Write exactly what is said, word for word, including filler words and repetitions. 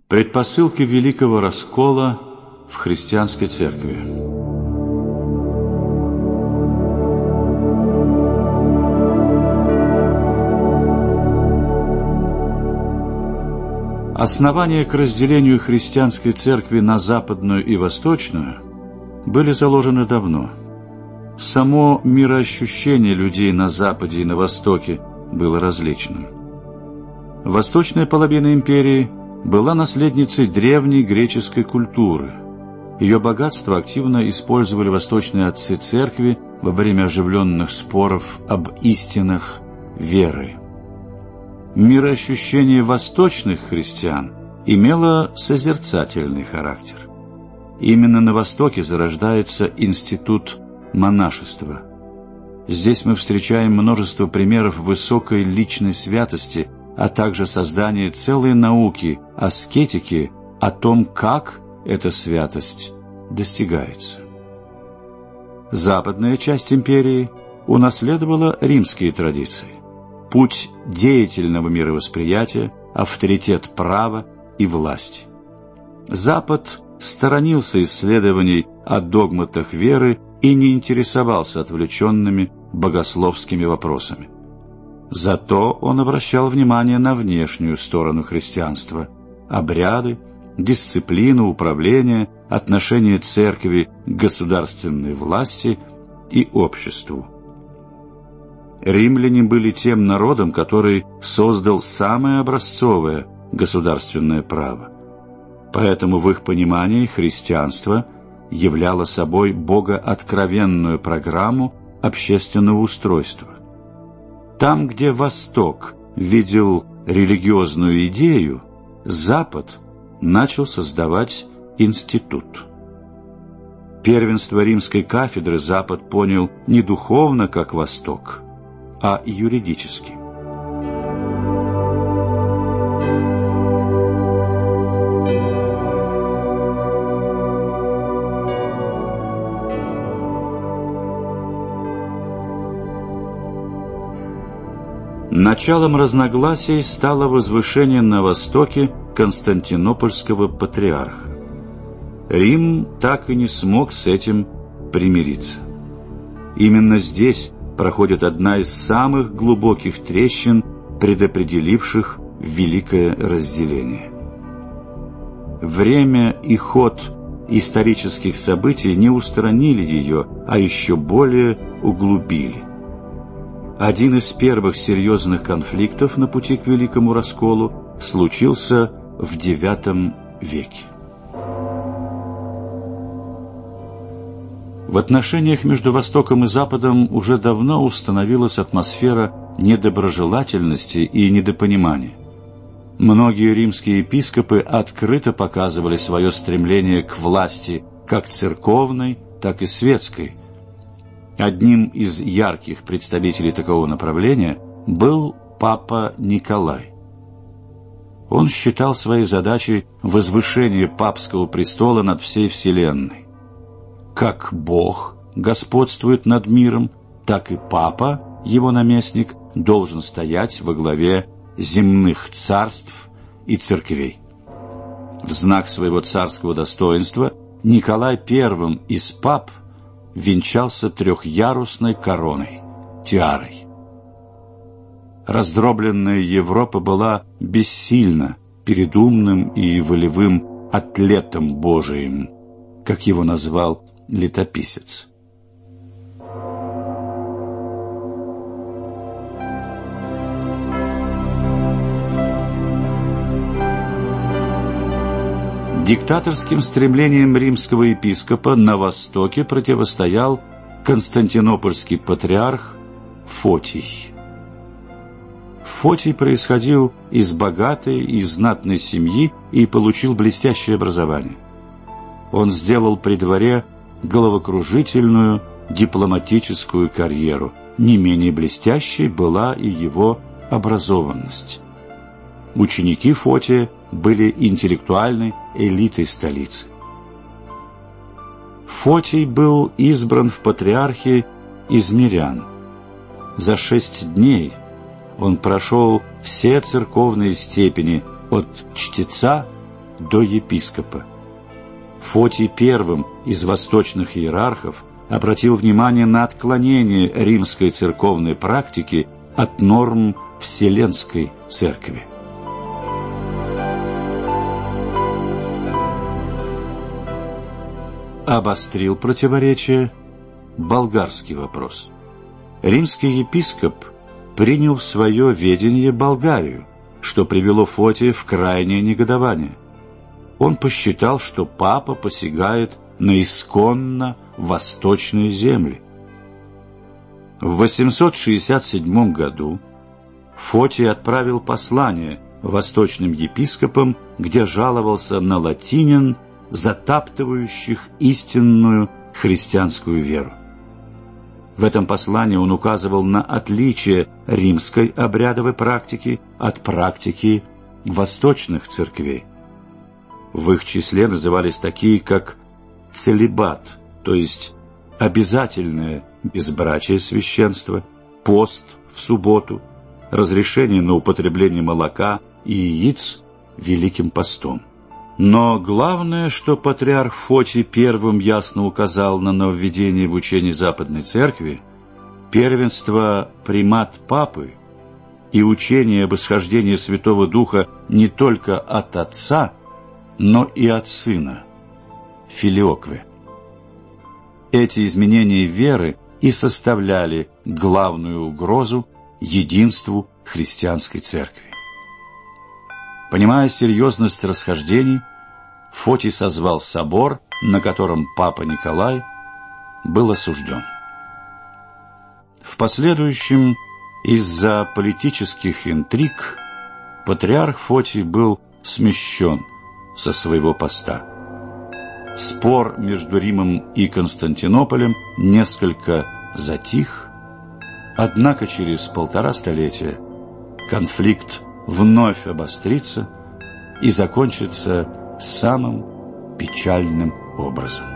Предпосылки великого раскола в христианской церкви. Основания к разделению христианской церкви на западную и восточную были заложены давно. Само мироощущение людей на Западе и на Востоке было различным. Восточная половина империи была наследницей древней греческой культуры. Ее богатство активно использовали восточные отцы церкви во время оживленных споров об истинах веры. Мироощущение восточных христиан имело созерцательный характер. Именно на Востоке зарождается институт монашества. Здесь мы встречаем множество примеров высокой личной святости, а также создание целой науки, аскетики, о том, как эта святость достигается. Западная часть империи унаследовала римские традиции. Путь деятельного мировосприятия, авторитет права и власти. Запад сторонился исследований о догматах веры и не интересовался отвлеченными богословскими вопросами. Зато он обращал внимание на внешнюю сторону христианства – обряды, дисциплину, управление, отношение церкви к государственной власти и обществу. Римляне были тем народом, который создал самое образцовое государственное право. Поэтому в их понимании христианство являло собой богооткровенную программу общественного устройства. Там, где Восток видел религиозную идею, Запад начал создавать институт. Первенство римской кафедры Запад понял не духовно, как Восток, а юридически. Началом разногласий стало возвышение на Востоке Константинопольского патриарха. Рим так и не смог с этим примириться. Именно здесь проходит одна из самых глубоких трещин, предопределивших великое разделение. Время и ход исторических событий не устранили ее, а еще более углубили. Один из первых серьезных конфликтов на пути к великому расколу случился в девятом веке. В отношениях между Востоком и Западом уже давно установилась атмосфера недоброжелательности и недопонимания. Многие римские епископы открыто показывали свое стремление к власти как церковной, так и светской. Одним из ярких представителей такого направления был папа Николай. Он считал своей задачей возвышение папского престола над всей вселенной. Как Бог господствует над миром, так и папа, его наместник, должен стоять во главе земных царств и церквей. В знак своего царского достоинства Николай Первым из пап венчался трехъярусной короной, тиарой. Раздробленная Европа была бессильна перед умным и волевым атлетом Божиим, как его назвал летописец. Диктаторским стремлением римского епископа на Востоке противостоял константинопольский патриарх Фотий. Фотий происходил из богатой и знатной семьи и получил блестящее образование. Он сделал при дворе головокружительную дипломатическую карьеру. Не менее блестящей была и его образованность. Ученики Фотия были интеллектуальной элитой столицы. Фотий был избран в патриархи из мирян. За шесть дней он прошел все церковные степени от чтеца до епископа. Фотий первым из восточных иерархов обратил внимание на отклонение римской церковной практики от норм Вселенской Церкви. Обострил противоречие болгарский вопрос. Римский епископ принял в свое ведение Болгарию, что привело Фотия в крайнее негодование. Он посчитал, что папа посягает на исконно восточные земли. В восемьсот шестьдесят седьмом году Фотий отправил послание восточным епископам, где жаловался на латинян, затаптывающих истинную христианскую веру. В этом послании он указывал на отличие римской обрядовой практики от практики восточных церквей. В их числе назывались такие, как целибат, то есть обязательное безбрачие священства, пост в субботу, разрешение на употребление молока и яиц Великим постом. Но главное, что патриарх Фотий первым ясно указал на нововведение в учении Западной Церкви, первенство примат Папы и учение об исхождении Святого Духа не только от Отца, но и от Сына, филиокве. Эти изменения веры и составляли главную угрозу единству христианской церкви. Понимая серьезность расхождений, Фотий созвал собор, на котором папа Николай был осужден. В последующем, из-за политических интриг, патриарх Фотий был смещен со своего поста. Спор между Римом и Константинополем несколько затих, однако через полтора столетия конфликт вновь обострится и закончится самым печальным образом.